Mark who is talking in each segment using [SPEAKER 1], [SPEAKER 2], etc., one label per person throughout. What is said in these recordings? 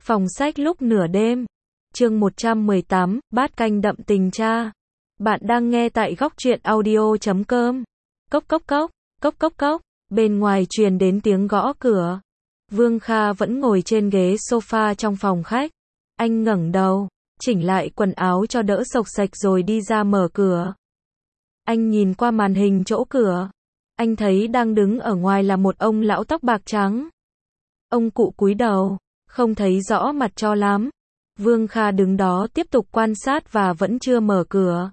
[SPEAKER 1] Phòng sách lúc nửa đêm. Chương 118, bát canh đậm tình cha. Bạn đang nghe tại góc truyện audio.com. Cốc cốc cốc, cốc cốc cốc, bên ngoài truyền đến tiếng gõ cửa. Vương Kha vẫn ngồi trên ghế sofa trong phòng khách. Anh ngẩng đầu, chỉnh lại quần áo cho đỡ xộc xạch rồi đi ra mở cửa. Anh nhìn qua màn hình chỗ cửa. Anh thấy đang đứng ở ngoài là một ông lão tóc bạc trắng. Ông cụ cúi đầu, không thấy rõ mặt cho lắm. Vương Kha đứng đó tiếp tục quan sát và vẫn chưa mở cửa.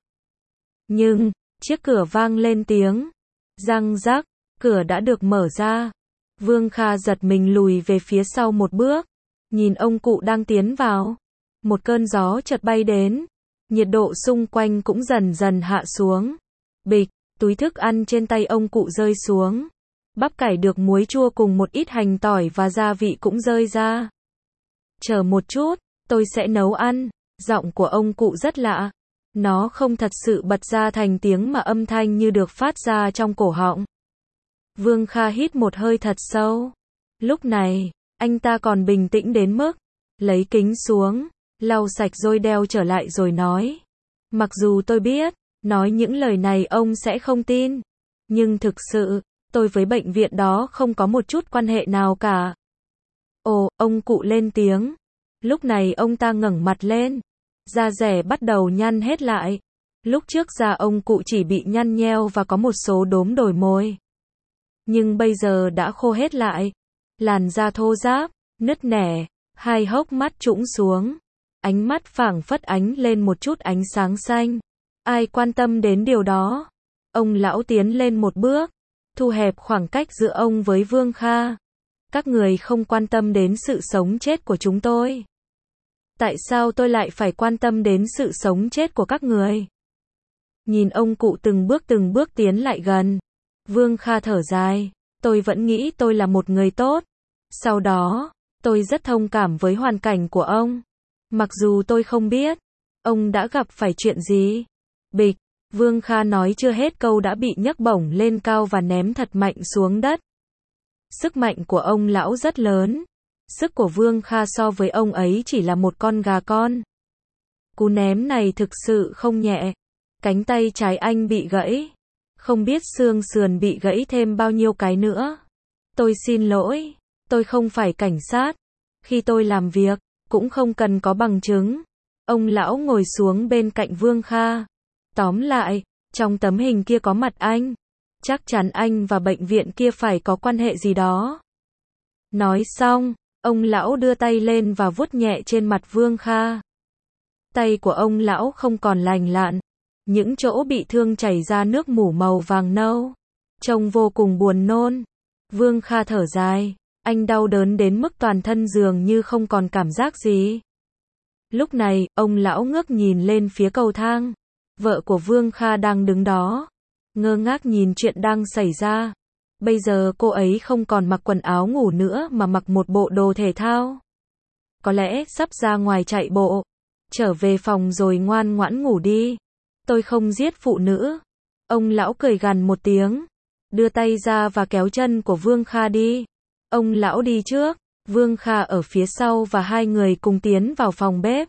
[SPEAKER 1] Nhưng, chiếc cửa vang lên tiếng. Răng rắc, cửa đã được mở ra. Vương Kha giật mình lùi về phía sau một bước. Nhìn ông cụ đang tiến vào. Một cơn gió chợt bay đến. Nhiệt độ xung quanh cũng dần dần hạ xuống. Bịch, túi thức ăn trên tay ông cụ rơi xuống. Bắp cải được muối chua cùng một ít hành tỏi và gia vị cũng rơi ra. Chờ một chút, tôi sẽ nấu ăn. Giọng của ông cụ rất lạ. Nó không thật sự bật ra thành tiếng mà âm thanh như được phát ra trong cổ họng. Vương Kha hít một hơi thật sâu. Lúc này, anh ta còn bình tĩnh đến mức lấy kính xuống, lau sạch rồi đeo trở lại rồi nói. Mặc dù tôi biết, nói những lời này ông sẽ không tin. Nhưng thực sự, tôi với bệnh viện đó không có một chút quan hệ nào cả. Ồ, ông cụ lên tiếng. Lúc này ông ta ngẩng mặt lên. Da dẻ bắt đầu nhăn hết lại. Lúc trước da ông cụ chỉ bị nhăn nheo và có một số đốm đồi môi. Nhưng bây giờ đã khô hết lại. Làn da thô ráp, nứt nẻ, hai hốc mắt trũng xuống. Ánh mắt phảng phất ánh lên một chút ánh sáng xanh. Ai quan tâm đến điều đó? Ông lão tiến lên một bước, thu hẹp khoảng cách giữa ông với Vương Kha. Các người không quan tâm đến sự sống chết của chúng tôi. Tại sao tôi lại phải quan tâm đến sự sống chết của các người? Nhìn ông cụ từng bước tiến lại gần. Vương Kha thở dài. Tôi vẫn nghĩ tôi là một người tốt. Sau đó, tôi rất thông cảm với hoàn cảnh của ông. Mặc dù tôi không biết, ông đã gặp phải chuyện gì. Bịch, Vương Kha nói chưa hết câu đã bị nhấc bổng lên cao và ném thật mạnh xuống đất. Sức mạnh của ông lão rất lớn. Sức của Vương Kha so với ông ấy chỉ là một con gà con. Cú ném này thực sự không nhẹ. Cánh tay trái anh bị gãy. Không biết xương sườn bị gãy thêm bao nhiêu cái nữa. Tôi xin lỗi, tôi không phải cảnh sát. Khi tôi làm việc, cũng không cần có bằng chứng. Ông lão ngồi xuống bên cạnh Vương Kha. Tóm lại, trong tấm hình kia có mặt anh. Chắc chắn anh và bệnh viện kia phải có quan hệ gì đó. Nói xong, ông lão đưa tay lên và vuốt nhẹ trên mặt Vương Kha. Tay của ông lão không còn lành lặn. Những chỗ bị thương chảy ra nước mủ màu vàng nâu. Trông vô cùng buồn nôn. Vương Kha thở dài. Anh đau đớn đến mức toàn thân dường như không còn cảm giác gì. Lúc này, ông lão ngước nhìn lên phía cầu thang. Vợ của Vương Kha đang đứng đó. Ngơ ngác nhìn chuyện đang xảy ra. Bây giờ cô ấy không còn mặc quần áo ngủ nữa mà mặc một bộ đồ thể thao. Có lẽ sắp ra ngoài chạy bộ. Trở về phòng rồi ngoan ngoãn ngủ đi. Tôi không giết phụ nữ. Ông lão cười gằn một tiếng. Đưa tay ra và kéo chân của Vương Kha đi. Ông lão đi trước. Vương Kha ở phía sau và hai người cùng tiến vào phòng bếp.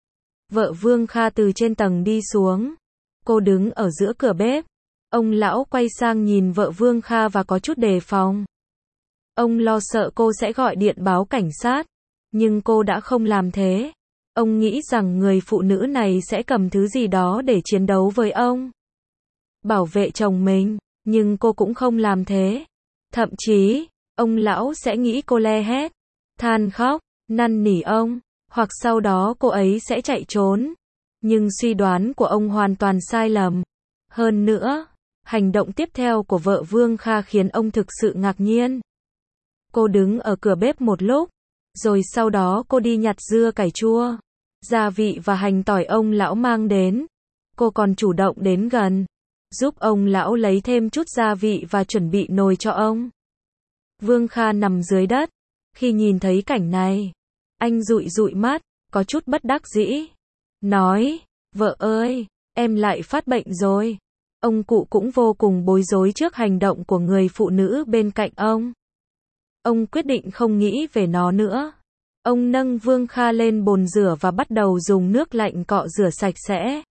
[SPEAKER 1] Vợ Vương Kha từ trên tầng đi xuống. Cô đứng ở giữa cửa bếp. Ông lão quay sang nhìn vợ Vương Kha và có chút đề phòng. Ông lo sợ cô sẽ gọi điện báo cảnh sát. Nhưng cô đã không làm thế. Ông nghĩ rằng người phụ nữ này sẽ cầm thứ gì đó để chiến đấu với ông. Bảo vệ chồng mình. Nhưng cô cũng không làm thế. Thậm chí, ông lão sẽ nghĩ cô le hét, than khóc, năn nỉ ông. Hoặc sau đó cô ấy sẽ chạy trốn. Nhưng suy đoán của ông hoàn toàn sai lầm. Hơn nữa, hành động tiếp theo của vợ Vương Kha khiến ông thực sự ngạc nhiên. Cô đứng ở cửa bếp một lúc. Rồi sau đó cô đi nhặt dưa cải chua, gia vị và hành tỏi ông lão mang đến. Cô còn chủ động đến gần, giúp ông lão lấy thêm chút gia vị và chuẩn bị nồi cho ông. Vương Kha nằm dưới đất. Khi nhìn thấy cảnh này, anh dụi dụi mắt, có chút bất đắc dĩ. Nói, vợ ơi, em lại phát bệnh rồi. Ông cụ cũng vô cùng bối rối trước hành động của người phụ nữ bên cạnh ông. Ông quyết định không nghĩ về nó nữa. Ông nâng Vương Kha lên bồn rửa và bắt đầu dùng nước lạnh cọ rửa sạch sẽ.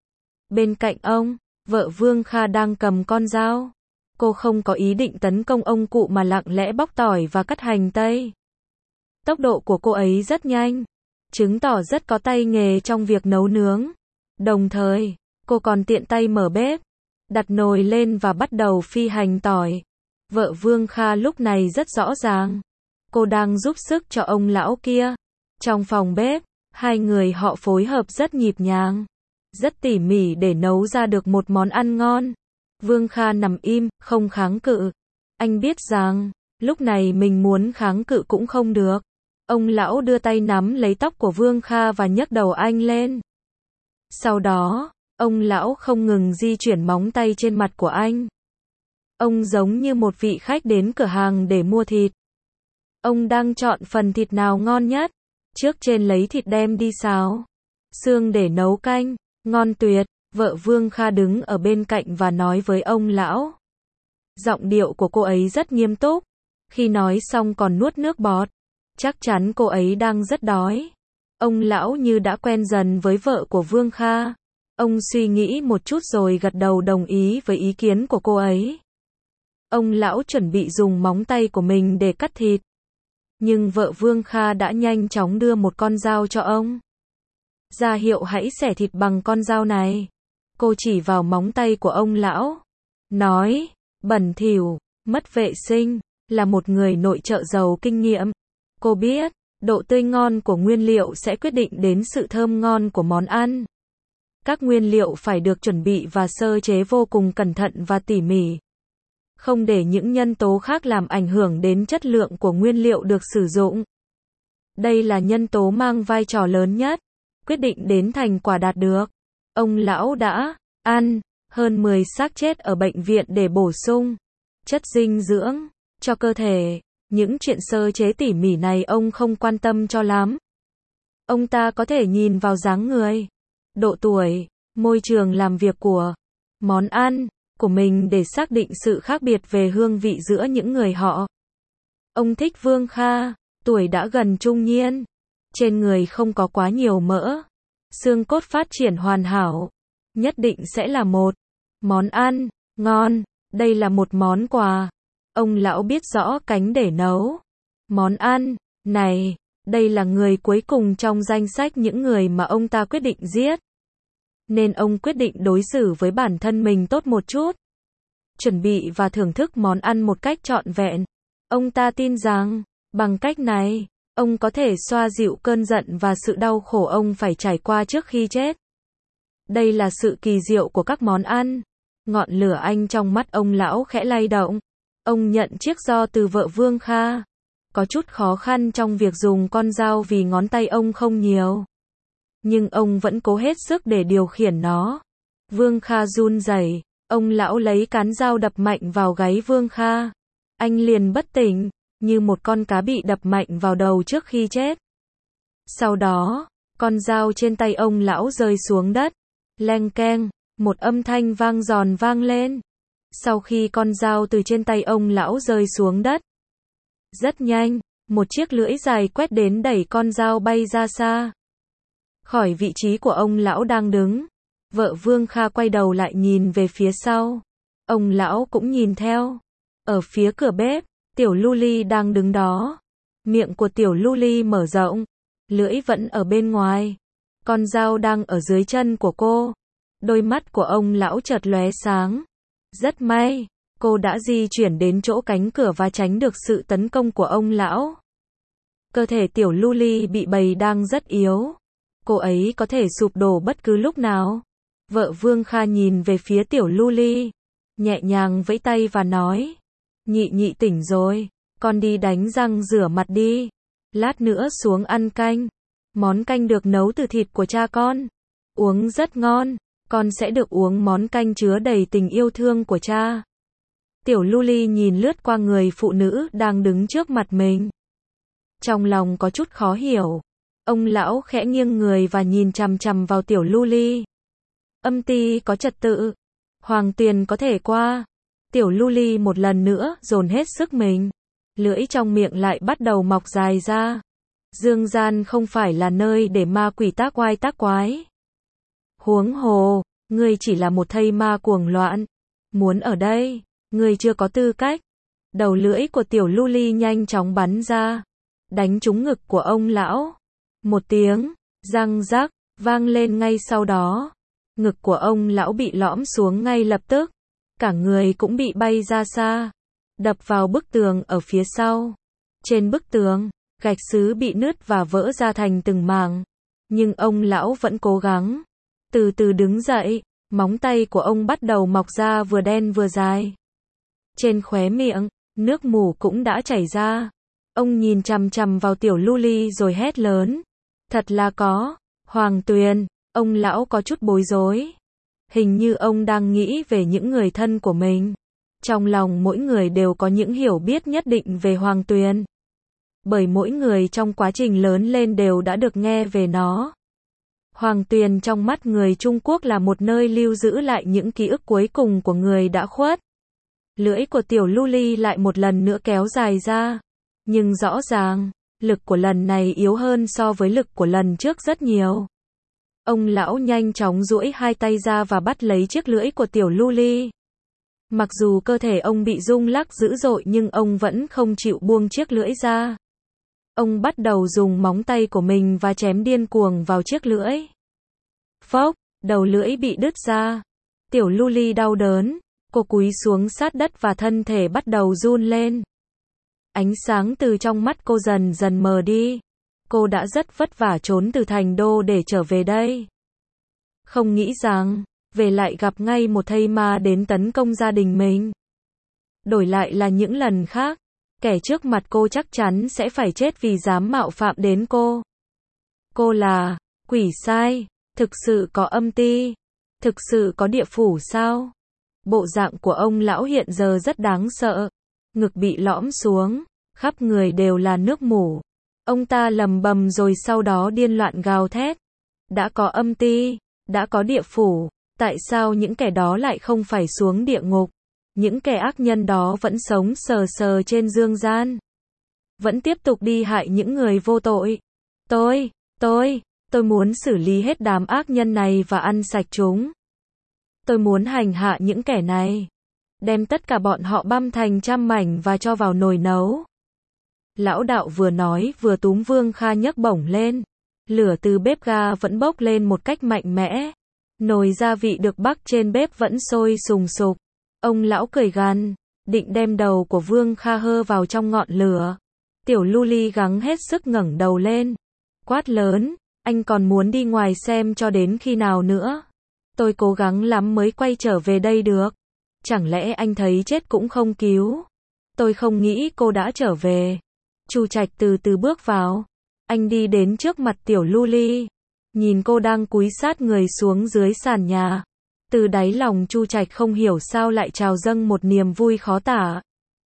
[SPEAKER 1] Bên cạnh ông, vợ Vương Kha đang cầm con dao. Cô không có ý định tấn công ông cụ mà lặng lẽ bóc tỏi và cắt hành tây. Tốc độ của cô ấy rất nhanh, chứng tỏ rất có tay nghề trong việc nấu nướng. Đồng thời, cô còn tiện tay mở bếp, đặt nồi lên và bắt đầu phi hành tỏi. Vợ Vương Kha lúc này rất rõ ràng, cô đang giúp sức cho ông lão kia. Trong phòng bếp, hai người họ phối hợp rất nhịp nhàng, rất tỉ mỉ để nấu ra được một món ăn ngon. Vương Kha nằm im, không kháng cự. Anh biết rằng, lúc này mình muốn kháng cự cũng không được. Ông lão đưa tay nắm lấy tóc của Vương Kha và nhấc đầu anh lên. Sau đó, ông lão không ngừng di chuyển móng tay trên mặt của anh. Ông giống như một vị khách đến cửa hàng để mua thịt. Ông đang chọn phần thịt nào ngon nhất. Trước trên lấy thịt đem đi xào xương để nấu canh. Ngon tuyệt. Vợ Vương Kha đứng ở bên cạnh và nói với ông lão. Giọng điệu của cô ấy rất nghiêm túc. Khi nói xong còn nuốt nước bọt. Chắc chắn cô ấy đang rất đói. Ông lão như đã quen dần với vợ của Vương Kha. Ông suy nghĩ một chút rồi gật đầu đồng ý với ý kiến của cô ấy. Ông lão chuẩn bị dùng móng tay của mình để cắt thịt. Nhưng vợ Vương Kha đã nhanh chóng đưa một con dao cho ông. Ra hiệu hãy xẻ thịt bằng con dao này. Cô chỉ vào móng tay của ông lão. Nói, bẩn thỉu, mất vệ sinh, là một người nội trợ giàu kinh nghiệm. Cô biết, độ tươi ngon của nguyên liệu sẽ quyết định đến sự thơm ngon của món ăn. Các nguyên liệu phải được chuẩn bị và sơ chế vô cùng cẩn thận và tỉ mỉ. Không để những nhân tố khác làm ảnh hưởng đến chất lượng của nguyên liệu được sử dụng. Đây là nhân tố mang vai trò lớn nhất, quyết định đến thành quả đạt được. Ông lão đã ăn hơn 10 xác chết ở bệnh viện để bổ sung chất dinh dưỡng cho cơ thể. Những chuyện sơ chế tỉ mỉ này ông không quan tâm cho lắm. Ông ta có thể nhìn vào dáng người, độ tuổi, môi trường làm việc của món ăn của mình để xác định sự khác biệt về hương vị giữa những người họ. Ông thích Vương Kha, tuổi đã gần trung niên, trên người không có quá nhiều mỡ, xương cốt phát triển hoàn hảo, nhất định sẽ là một món ăn ngon. Đây là một món quà. Ông lão biết rõ cánh để nấu món ăn này. Đây là người cuối cùng trong danh sách những người mà ông ta quyết định giết. Nên ông quyết định đối xử với bản thân mình tốt một chút. Chuẩn bị và thưởng thức món ăn một cách trọn vẹn. Ông ta tin rằng, bằng cách này, ông có thể xoa dịu cơn giận và sự đau khổ ông phải trải qua trước khi chết. Đây là sự kỳ diệu của các món ăn. Ngọn lửa anh trong mắt ông lão khẽ lay động. Ông nhận chiếc roi từ vợ Vương Kha. Có chút khó khăn trong việc dùng con dao vì ngón tay ông không nhiều. Nhưng ông vẫn cố hết sức để điều khiển nó. Vương Kha run rẩy. Ông lão lấy cán dao đập mạnh vào gáy Vương Kha. Anh liền bất tỉnh, như một con cá bị đập mạnh vào đầu trước khi chết. Sau đó, con dao trên tay ông lão rơi xuống đất. Leng keng, một âm thanh vang giòn vang lên. Sau khi con dao từ trên tay ông lão rơi xuống đất, rất nhanh, một chiếc lưỡi dài quét đến đẩy con dao bay ra xa. Khỏi vị trí của ông lão đang đứng. Vợ Vương Kha quay đầu lại nhìn về phía sau. Ông lão cũng nhìn theo. Ở phía cửa bếp, Tiểu Luli đang đứng đó. Miệng của Tiểu Luli mở rộng. Lưỡi vẫn ở bên ngoài. Con dao đang ở dưới chân của cô. Đôi mắt của ông lão chợt lóe sáng. Rất may, cô đã di chuyển đến chỗ cánh cửa và tránh được sự tấn công của ông lão. Cơ thể Tiểu Luli bị bầy đang rất yếu. Cô ấy có thể sụp đổ bất cứ lúc nào. Vợ Vương Kha nhìn về phía Tiểu Luli, nhẹ nhàng vẫy tay và nói. Nhị nhị tỉnh rồi, con đi đánh răng rửa mặt đi. Lát nữa xuống ăn canh. Món canh được nấu từ thịt của cha con. Uống rất ngon, con sẽ được uống món canh chứa đầy tình yêu thương của cha. Tiểu Luli nhìn lướt qua người phụ nữ đang đứng trước mặt mình. Trong lòng có chút khó hiểu. Ông lão khẽ nghiêng người và nhìn chằm chằm vào Tiểu Luli. Âm ty có trật tự. Hoàng tuyền có thể qua. Tiểu Luli một lần nữa dồn hết sức mình. Lưỡi trong miệng lại bắt đầu mọc dài ra. Dương gian không phải là nơi để ma quỷ tác oai tác quái. Huống hồ, ngươi chỉ là một thây ma cuồng loạn. Muốn ở đây, ngươi chưa có tư cách. Đầu lưỡi của tiểu lưu ly nhanh chóng bắn ra, đánh trúng ngực của ông lão. Một tiếng, răng rắc, vang lên ngay sau đó. Ngực của ông lão bị lõm xuống ngay lập tức. Cả người cũng bị bay ra xa, đập vào bức tường ở phía sau. Trên bức tường, gạch sứ bị nứt và vỡ ra thành từng mảng. Nhưng ông lão vẫn cố gắng. Từ từ đứng dậy, móng tay của ông bắt đầu mọc ra vừa đen vừa dài. Trên khóe miệng, nước mủ cũng đã chảy ra. Ông nhìn chằm chằm vào tiểu lưu ly rồi hét lớn. Thật là có, Hoàng Tuyền, ông lão có chút bối rối. Hình như ông đang nghĩ về những người thân của mình. Trong lòng mỗi người đều có những hiểu biết nhất định về Hoàng Tuyền. Bởi mỗi người trong quá trình lớn lên đều đã được nghe về nó. Hoàng Tuyền trong mắt người Trung Quốc là một nơi lưu giữ lại những ký ức cuối cùng của người đã khuất. Lưỡi của tiểu lưu ly lại một lần nữa kéo dài ra. Nhưng rõ ràng, lực của lần này yếu hơn so với lực của lần trước rất nhiều. Ông lão nhanh chóng duỗi hai tay ra và bắt lấy chiếc lưỡi của tiểu lưu ly. Mặc dù cơ thể ông bị rung lắc dữ dội nhưng ông vẫn không chịu buông chiếc lưỡi ra. Ông bắt đầu dùng móng tay của mình và chém điên cuồng vào chiếc lưỡi. Phốc, đầu lưỡi bị đứt ra. Tiểu lưu ly đau đớn, cô cúi xuống sát đất và thân thể bắt đầu run lên. Ánh sáng từ trong mắt cô dần dần mờ đi. Cô đã rất vất vả trốn từ thành đô để trở về đây. Không nghĩ rằng, về lại gặp ngay một thây ma đến tấn công gia đình mình. Đổi lại là những lần khác, kẻ trước mặt cô chắc chắn sẽ phải chết vì dám mạo phạm đến cô. Cô là quỷ sai, thực sự có âm ti, thực sự có địa phủ sao? Bộ dạng của ông lão hiện giờ rất đáng sợ, ngực bị lõm xuống, khắp người đều là nước mủ. Ông ta lầm bầm rồi sau đó điên loạn gào thét. Đã có âm ti, đã có địa phủ, tại sao những kẻ đó lại không phải xuống địa ngục? Những kẻ ác nhân đó vẫn sống sờ sờ trên dương gian. Vẫn tiếp tục đi hại những người vô tội. Tôi muốn xử lý hết đám ác nhân này và ăn sạch chúng. Tôi muốn hành hạ những kẻ này. Đem tất cả bọn họ băm thành trăm mảnh và cho vào nồi nấu. Lão đạo vừa nói vừa túm Vương Kha nhấc bổng lên. Lửa từ bếp ga vẫn bốc lên một cách mạnh mẽ. Nồi gia vị được bắc trên bếp vẫn sôi sùng sục. Ông lão cười gằn, định đem đầu của Vương Kha hơ vào trong ngọn lửa. Tiểu lưu ly gắng hết sức ngẩng đầu lên. Quát lớn, anh còn muốn đi ngoài xem cho đến khi nào nữa? Tôi cố gắng lắm mới quay trở về đây được. Chẳng lẽ anh thấy chết cũng không cứu? Tôi không nghĩ cô đã trở về. Chu Trạch từ từ bước vào. Anh đi đến trước mặt tiểu lưu ly. Nhìn cô đang cúi sát người xuống dưới sàn nhà. Từ đáy lòng Chu Trạch không hiểu sao lại trào dâng một niềm vui khó tả.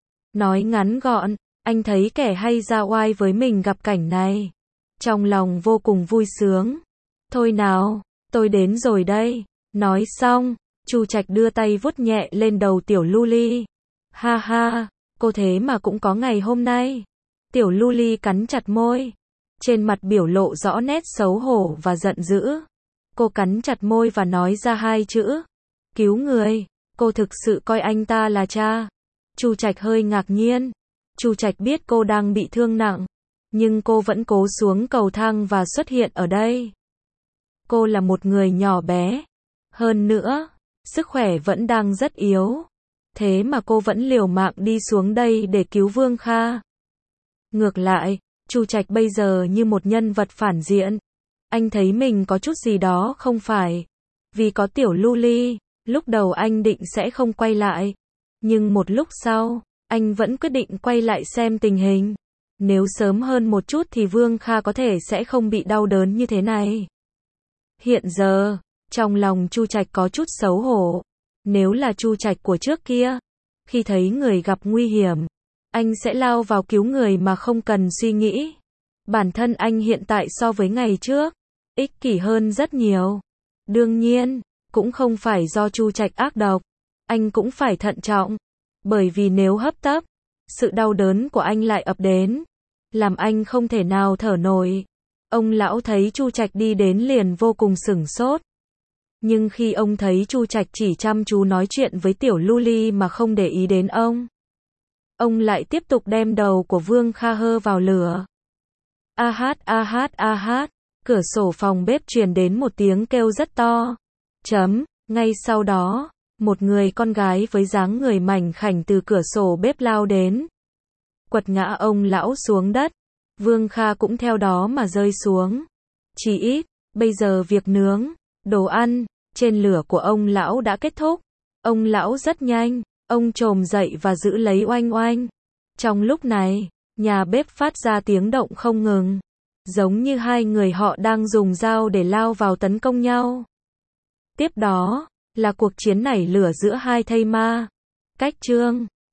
[SPEAKER 1] Nói ngắn gọn, anh thấy kẻ hay ra oai với mình gặp cảnh này. Trong lòng vô cùng vui sướng. Thôi nào, tôi đến rồi đây. Nói xong, Chu Trạch đưa tay vuốt nhẹ lên đầu tiểu lưu ly. Ha ha, cô thế mà cũng có ngày hôm nay. Tiểu lưu ly cắn chặt môi. Trên mặt biểu lộ rõ nét xấu hổ và giận dữ. Cô cắn chặt môi và nói ra hai chữ. Cứu người. Cô thực sự coi anh ta là cha. Chu Trạch hơi ngạc nhiên. Chu Trạch biết cô đang bị thương nặng. Nhưng cô vẫn cố xuống cầu thang và xuất hiện ở đây. Cô là một người nhỏ bé. Hơn nữa, sức khỏe vẫn đang rất yếu. Thế mà cô vẫn liều mạng đi xuống đây để cứu Vương Kha. Ngược lại, Chu Trạch bây giờ như một nhân vật phản diện. Anh thấy mình có chút gì đó không phải. Vì có tiểu lưu ly, lúc đầu anh định sẽ không quay lại. Nhưng một lúc sau, anh vẫn quyết định quay lại xem tình hình. Nếu sớm hơn một chút thì Vương Kha có thể sẽ không bị đau đớn như thế này. Hiện giờ, trong lòng Chu Trạch có chút xấu hổ. Nếu là Chu Trạch của trước kia, khi thấy người gặp nguy hiểm, anh sẽ lao vào cứu người mà không cần suy nghĩ. Bản thân anh hiện tại so với ngày trước, ích kỷ hơn rất nhiều. Đương nhiên, cũng không phải do Chu Trạch ác độc, anh cũng phải thận trọng. Bởi vì nếu hấp tấp, sự đau đớn của anh lại ập đến. làm anh không thể nào thở nổi. Ông lão thấy Chu Trạch đi đến liền vô cùng sửng sốt. Nhưng khi ông thấy Chu Trạch chỉ chăm chú nói chuyện với Tiểu Lu Ly mà không để ý đến ông lại tiếp tục đem đầu của Vương Kha hơ vào lửa. A hát a hát a hát, cửa sổ phòng bếp truyền đến một tiếng kêu rất to. Ngay sau đó, một người con gái với dáng người mảnh khảnh từ cửa sổ bếp lao đến, quật ngã ông lão xuống đất. Vương Kha cũng theo đó mà rơi xuống. Chỉ ít, bây giờ việc nướng đồ ăn trên lửa của ông lão đã kết thúc. Ông lão rất nhanh, ông chồm dậy và giữ lấy Oanh Oanh. Trong lúc này, nhà bếp phát ra tiếng động không ngừng, giống như hai người họ đang dùng dao để lao vào tấn công nhau. Tiếp đó, là cuộc chiến nảy lửa giữa hai thây ma. Cách chương